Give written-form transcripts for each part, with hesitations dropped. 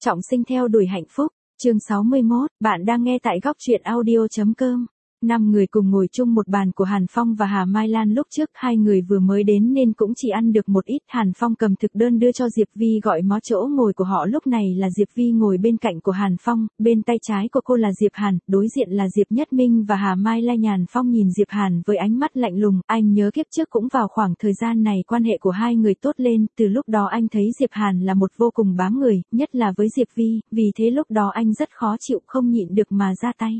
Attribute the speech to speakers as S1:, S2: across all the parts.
S1: Trọng sinh theo đuổi hạnh phúc, chương 61, bạn đang nghe tại góc truyện audio.com. 5 người cùng ngồi chung một bàn của Hàn Phong và Hà Mai Lan. Lúc trước hai người vừa mới đến nên cũng chỉ ăn được một ít. Hàn Phong cầm thực đơn đưa cho Diệp Vi gọi mó. Chỗ ngồi của họ lúc này là Diệp Vi ngồi bên cạnh của Hàn Phong, bên tay trái của cô là Diệp Hàn, đối diện là Diệp Nhất Minh và Hà Mai Lan. Hàn Phong nhìn Diệp Hàn với ánh mắt lạnh lùng, anh nhớ kiếp trước cũng vào khoảng thời gian này quan hệ của hai người tốt lên, từ lúc đó anh thấy Diệp Hàn là một vô cùng bám người, nhất là với Diệp Vi, vì thế lúc đó anh rất khó chịu, không nhịn được mà ra tay.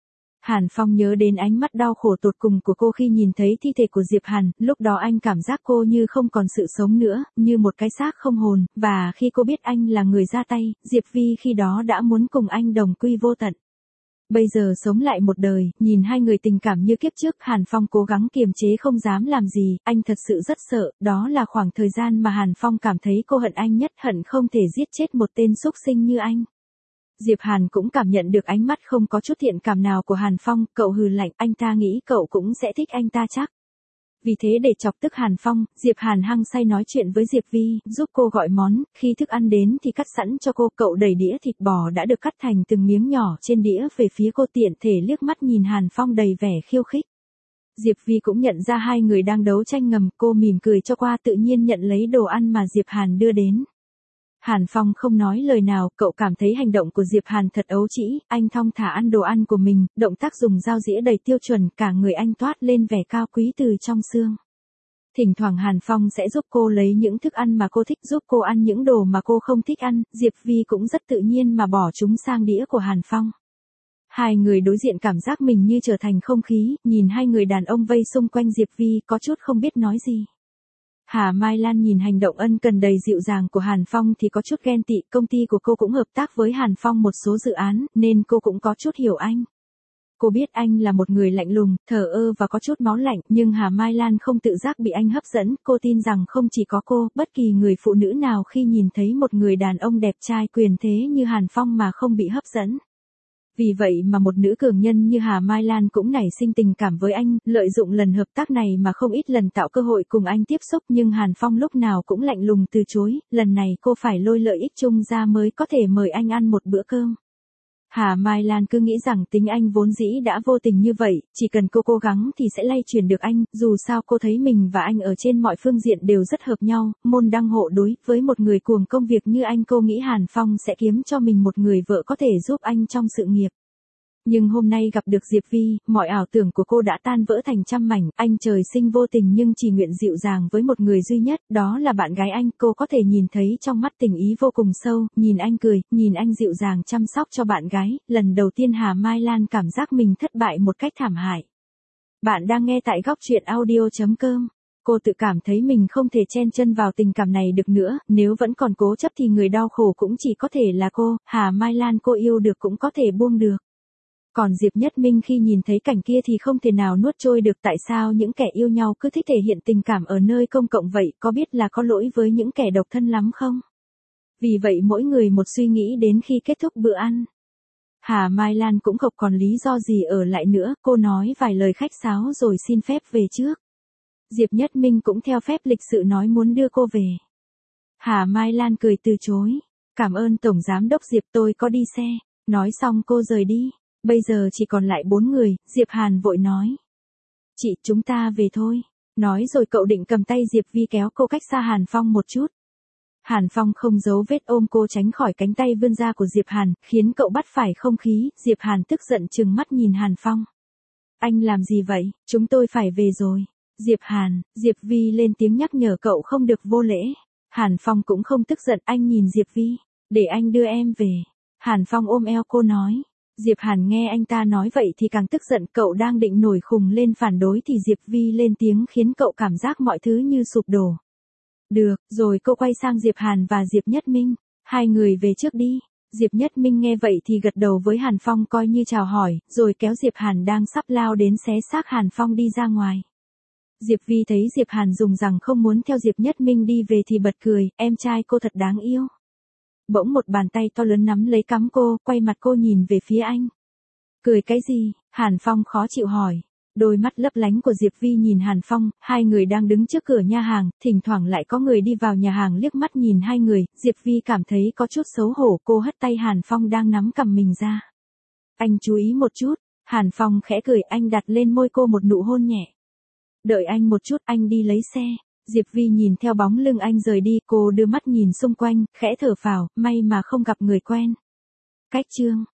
S1: Hàn Phong nhớ đến ánh mắt đau khổ tột cùng của cô khi nhìn thấy thi thể của Diệp Hàn, lúc đó anh cảm giác cô như không còn sự sống nữa, như một cái xác không hồn, và khi cô biết anh là người ra tay, Diệp Vi khi đó đã muốn cùng anh đồng quy vô tận. Bây giờ sống lại một đời, nhìn hai người tình cảm như kiếp trước, Hàn Phong cố gắng kiềm chế không dám làm gì, anh thật sự rất sợ, đó là khoảng thời gian mà Hàn Phong cảm thấy cô hận anh nhất, hận không thể giết chết một tên súc sinh như anh. Diệp Hàn cũng cảm nhận được ánh mắt không có chút thiện cảm nào của Hàn Phong, cậu hừ lạnh, anh ta nghĩ cậu cũng sẽ thích anh ta chắc. Vì thế để chọc tức Hàn Phong, Diệp Hàn hăng say nói chuyện với Diệp Vi, giúp cô gọi món, khi thức ăn đến thì cắt sẵn cho cô, cậu đẩy đĩa thịt bò đã được cắt thành từng miếng nhỏ trên đĩa về phía cô, tiện thể liếc mắt nhìn Hàn Phong đầy vẻ khiêu khích. Diệp Vi cũng nhận ra hai người đang đấu tranh ngầm, cô mỉm cười cho qua, tự nhiên nhận lấy đồ ăn mà Diệp Hàn đưa đến. Hàn Phong không nói lời nào, cậu cảm thấy hành động của Diệp Hàn thật ấu trĩ, anh thong thả ăn đồ ăn của mình, động tác dùng dao dĩa đầy tiêu chuẩn, cả người anh toát lên vẻ cao quý từ trong xương. Thỉnh thoảng Hàn Phong sẽ giúp cô lấy những thức ăn mà cô thích, giúp cô ăn những đồ mà cô không thích ăn, Diệp Vi cũng rất tự nhiên mà bỏ chúng sang đĩa của Hàn Phong. Hai người đối diện cảm giác mình như trở thành không khí, nhìn hai người đàn ông vây xung quanh Diệp Vi có chút không biết nói gì. Hà Mai Lan nhìn hành động ân cần đầy dịu dàng của Hàn Phong thì có chút ghen tị, công ty của cô cũng hợp tác với Hàn Phong một số dự án, nên cô cũng có chút hiểu anh. Cô biết anh là một người lạnh lùng, thờ ơ và có chút máu lạnh, nhưng Hà Mai Lan không tự giác bị anh hấp dẫn, cô tin rằng không chỉ có cô, bất kỳ người phụ nữ nào khi nhìn thấy một người đàn ông đẹp trai quyền thế như Hàn Phong mà không bị hấp dẫn. Vì vậy mà một nữ cường nhân như Hà Mai Lan cũng nảy sinh tình cảm với anh, lợi dụng lần hợp tác này mà không ít lần tạo cơ hội cùng anh tiếp xúc, nhưng Hàn Phong lúc nào cũng lạnh lùng từ chối, lần này cô phải lôi lợi ích chung ra mới có thể mời anh ăn một bữa cơm. Hà Mai Lan cứ nghĩ rằng tính anh vốn dĩ đã vô tình như vậy, chỉ cần cô cố gắng thì sẽ lay chuyển được anh, dù sao cô thấy mình và anh ở trên mọi phương diện đều rất hợp nhau, môn đăng hộ đối, với một người cuồng công việc như anh cô nghĩ Hàn Phong sẽ kiếm cho mình một người vợ có thể giúp anh trong sự nghiệp. Nhưng hôm nay gặp được Diệp Vi, mọi ảo tưởng của cô đã tan vỡ thành trăm mảnh, anh trời sinh vô tình nhưng chỉ nguyện dịu dàng với một người duy nhất, đó là bạn gái anh, cô có thể nhìn thấy trong mắt tình ý vô cùng sâu, nhìn anh cười, nhìn anh dịu dàng chăm sóc cho bạn gái, lần đầu tiên Hà Mai Lan cảm giác mình thất bại một cách thảm hại. Bạn đang nghe tại góc truyện audio.com. Cô tự cảm thấy mình không thể chen chân vào tình cảm này được nữa, nếu vẫn còn cố chấp thì người đau khổ cũng chỉ có thể là cô, Hà Mai Lan cô yêu được cũng có thể buông được. Còn Diệp Nhất Minh khi nhìn thấy cảnh kia thì không thể nào nuốt trôi được, tại sao những kẻ yêu nhau cứ thích thể hiện tình cảm ở nơi công cộng vậy, có biết là có lỗi với những kẻ độc thân lắm không? Vì vậy mỗi người một suy nghĩ đến khi kết thúc bữa ăn. Hà Mai Lan cũng không còn lý do gì ở lại nữa, cô nói vài lời khách sáo rồi xin phép về trước. Diệp Nhất Minh cũng theo phép lịch sự nói muốn đưa cô về. Hà Mai Lan cười từ chối. Cảm ơn Tổng Giám đốc Diệp, tôi có đi xe. Nói xong cô rời đi. Bây giờ chỉ còn lại 4 người, Diệp Hàn vội nói. Chị, chúng ta về thôi. Nói rồi cậu định cầm tay Diệp Vi kéo cô cách xa Hàn Phong một chút. Hàn Phong không giấu vết ôm cô tránh khỏi cánh tay vươn ra của Diệp Hàn, khiến cậu bắt phải không khí, Diệp Hàn tức giận trừng mắt nhìn Hàn Phong. Anh làm gì vậy, chúng tôi phải về rồi. Diệp Hàn, Diệp Vi lên tiếng nhắc nhở cậu không được vô lễ. Hàn Phong cũng không tức giận, anh nhìn Diệp Vi, để anh đưa em về. Hàn Phong ôm eo cô nói. Diệp Hàn nghe anh ta nói vậy thì càng tức giận, cậu đang định nổi khùng lên phản đối thì Diệp Vi lên tiếng khiến cậu cảm giác mọi thứ như sụp đổ. Được, rồi cô quay sang Diệp Hàn và Diệp Nhất Minh, hai người về trước đi. Diệp Nhất Minh nghe vậy thì gật đầu với Hàn Phong coi như chào hỏi, rồi kéo Diệp Hàn đang sắp lao đến xé xác Hàn Phong đi ra ngoài. Diệp Vi thấy Diệp Hàn dùng rằng không muốn theo Diệp Nhất Minh đi về thì bật cười, em trai cô thật đáng yêu. Bỗng một bàn tay to lớn nắm lấy cằm cô, quay mặt cô nhìn về phía anh. Cười cái gì? Hàn Phong khó chịu hỏi. Đôi mắt lấp lánh của Diệp Vi nhìn Hàn Phong, hai người đang đứng trước cửa nhà hàng, thỉnh thoảng lại có người đi vào nhà hàng liếc mắt nhìn hai người, Diệp Vi cảm thấy có chút xấu hổ, cô hất tay Hàn Phong đang nắm cầm mình ra. Anh chú ý một chút, Hàn Phong khẽ cười, anh đặt lên môi cô một nụ hôn nhẹ. Đợi anh một chút, anh đi lấy xe. Diệp Vi nhìn theo bóng lưng anh rời đi, cô đưa mắt nhìn xung quanh, khẽ thở phào, may mà không gặp người quen. Cách chương